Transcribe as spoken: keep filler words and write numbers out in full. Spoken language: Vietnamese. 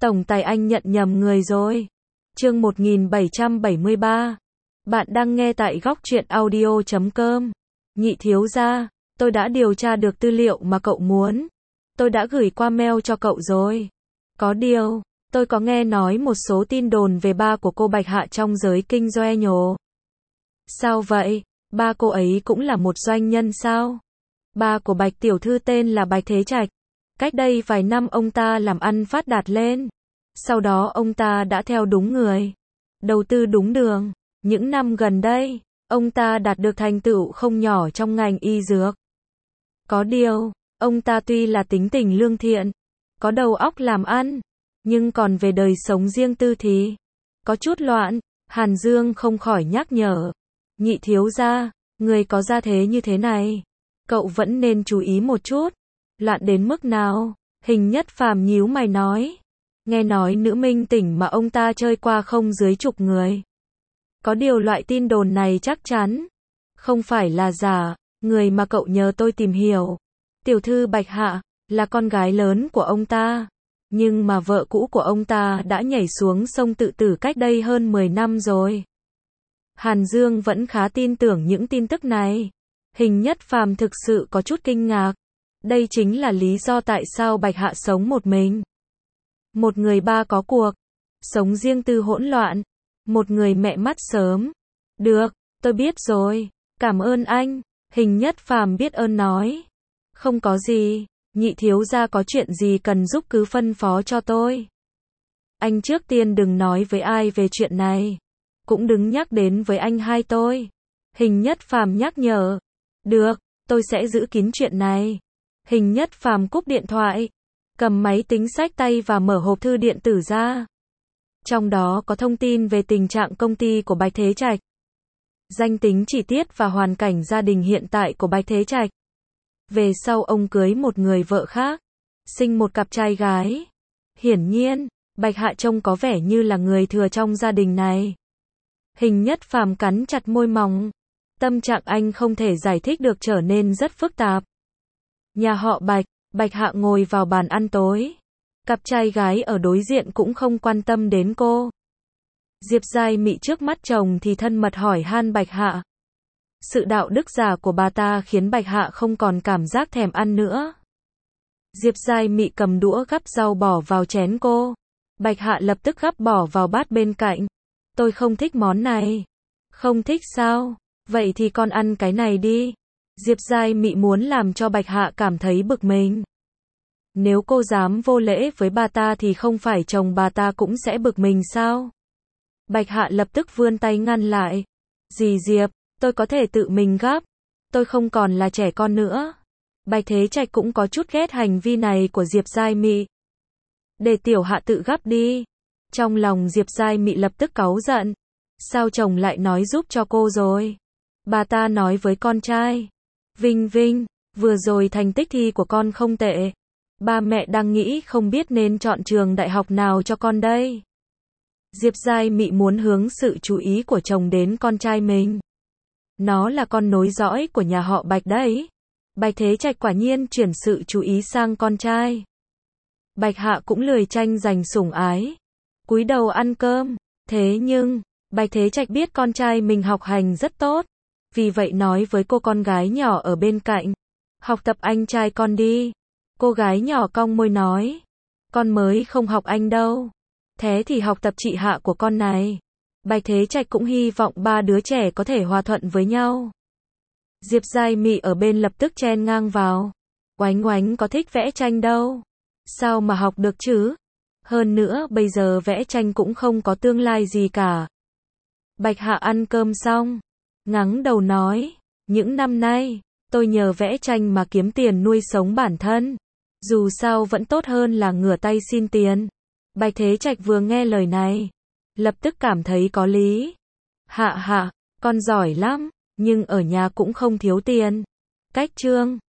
Tổng tài anh nhận nhầm người rồi. Chương một nghìn bảy trăm bảy mươi ba. Bạn đang nghe tại góc truyện audio chấm com. Nhị thiếu gia, tôi đã điều tra được tư liệu mà cậu muốn. Tôi đã gửi qua mail cho cậu rồi. Có điều, tôi có nghe nói một số tin đồn về ba của cô Bạch Hạ trong giới kinh doanh nhổ. Sao vậy? Ba cô ấy cũng là một doanh nhân sao? Ba của Bạch tiểu thư tên là Bạch Thế Trạch. Cách đây vài năm ông ta làm ăn phát đạt lên. Sau đó ông ta đã theo đúng người, đầu tư đúng đường. Những năm gần đây, ông ta đạt được thành tựu không nhỏ trong ngành y dược. Có điều, ông ta tuy là tính tình lương thiện, có đầu óc làm ăn, nhưng còn về đời sống riêng tư thì có chút loạn. Hàn Dương không khỏi nhắc nhở. Nhị thiếu gia, người có gia thế như thế này, cậu vẫn nên chú ý một chút. Loạn đến mức nào? Hình Nhất Phàm nhíu mày nói. Nghe nói nữ minh tỉnh mà ông ta chơi qua không dưới chục người. Có điều loại tin đồn này chắc chắn không phải là giả. Người mà cậu nhờ tôi tìm hiểu, tiểu thư Bạch Hạ, là con gái lớn của ông ta. Nhưng mà vợ cũ của ông ta đã nhảy xuống sông tự tử cách đây hơn mười năm rồi. Hàn Dương vẫn khá tin tưởng những tin tức này. Hình Nhất Phàm thực sự có chút kinh ngạc. Đây chính là lý do tại sao Bạch Hạ sống một mình. Một người ba có cuộc, sống riêng tư hỗn loạn. Một người mẹ mất sớm. Được, tôi biết rồi. Cảm ơn anh. Hình Nhất Phàm biết ơn nói. Không có gì, nhị thiếu gia có chuyện gì cần giúp cứ phân phó cho tôi. Anh trước tiên đừng nói với ai về chuyện này. Cũng đừng nhắc đến với anh hai tôi. Hình Nhất Phàm nhắc nhở. Được, tôi sẽ giữ kín chuyện này. Hình Nhất Phàm cúp điện thoại, cầm máy tính xách tay và mở hộp thư điện tử ra. Trong đó có thông tin về tình trạng công ty của Bạch Thế Trạch, danh tính chi tiết và hoàn cảnh gia đình hiện tại của Bạch Thế Trạch. Về sau ông cưới một người vợ khác, sinh một cặp trai gái. Hiển nhiên, Bạch Hạ trông có vẻ như là người thừa trong gia đình này. Hình Nhất Phàm cắn chặt môi mỏng. Tâm trạng anh không thể giải thích được trở nên rất phức tạp. Nhà họ Bạch, Bạch Hạ ngồi vào bàn ăn tối. Cặp trai gái ở đối diện cũng không quan tâm đến cô. Diệp Giai Mị trước mắt chồng thì thân mật hỏi han Bạch Hạ. Sự đạo đức giả của bà ta khiến Bạch Hạ không còn cảm giác thèm ăn nữa. Diệp Giai Mị cầm đũa gắp rau bỏ vào chén cô. Bạch Hạ lập tức gắp bỏ vào bát bên cạnh. Tôi không thích món này. Không thích sao? Vậy thì con ăn cái này đi. Diệp Giai Mị muốn làm cho Bạch Hạ cảm thấy bực mình. Nếu cô dám vô lễ với bà ta thì không phải chồng bà ta cũng sẽ bực mình sao? Bạch Hạ lập tức vươn tay ngăn lại. Dì Diệp, tôi có thể tự mình gắp. Tôi không còn là trẻ con nữa. Bạch Thế Trạch cũng có chút ghét hành vi này của Diệp Giai Mị. Để tiểu Hạ tự gắp đi. Trong lòng Diệp Giai Mị lập tức cáu giận. Sao chồng lại nói giúp cho cô rồi? Bà ta nói với con trai. Vinh Vinh, vừa rồi thành tích thi của con không tệ. Ba mẹ đang nghĩ không biết nên chọn trường đại học nào cho con đây. Diệp Giai Mị muốn hướng sự chú ý của chồng đến con trai mình. Nó là con nối dõi của nhà họ Bạch đấy. Bạch Thế Trạch quả nhiên chuyển sự chú ý sang con trai. Bạch Hạ cũng lười tranh giành sủng ái, cúi đầu ăn cơm. Thế nhưng, Bạch Thế Trạch biết con trai mình học hành rất tốt. Vì vậy nói với cô con gái nhỏ ở bên cạnh. Học tập anh trai con đi. Cô gái nhỏ cong môi nói. Con mới không học anh đâu. Thế thì học tập chị Hạ của con này. Bạch Thế Trạch cũng hy vọng ba đứa trẻ có thể hòa thuận với nhau. Diệp Giai Mị ở bên lập tức chen ngang vào. Oánh Oánh có thích vẽ tranh đâu. Sao mà học được chứ? Hơn nữa bây giờ vẽ tranh cũng không có tương lai gì cả. Bạch Hạ ăn cơm xong, ngẩng đầu nói. Những năm nay, tôi nhờ vẽ tranh mà kiếm tiền nuôi sống bản thân. Dù sao vẫn tốt hơn là ngửa tay xin tiền. Bạch Thế Trạch vừa nghe lời này, lập tức cảm thấy có lý. Hạ Hạ, con giỏi lắm, nhưng ở nhà cũng không thiếu tiền. Cách trương,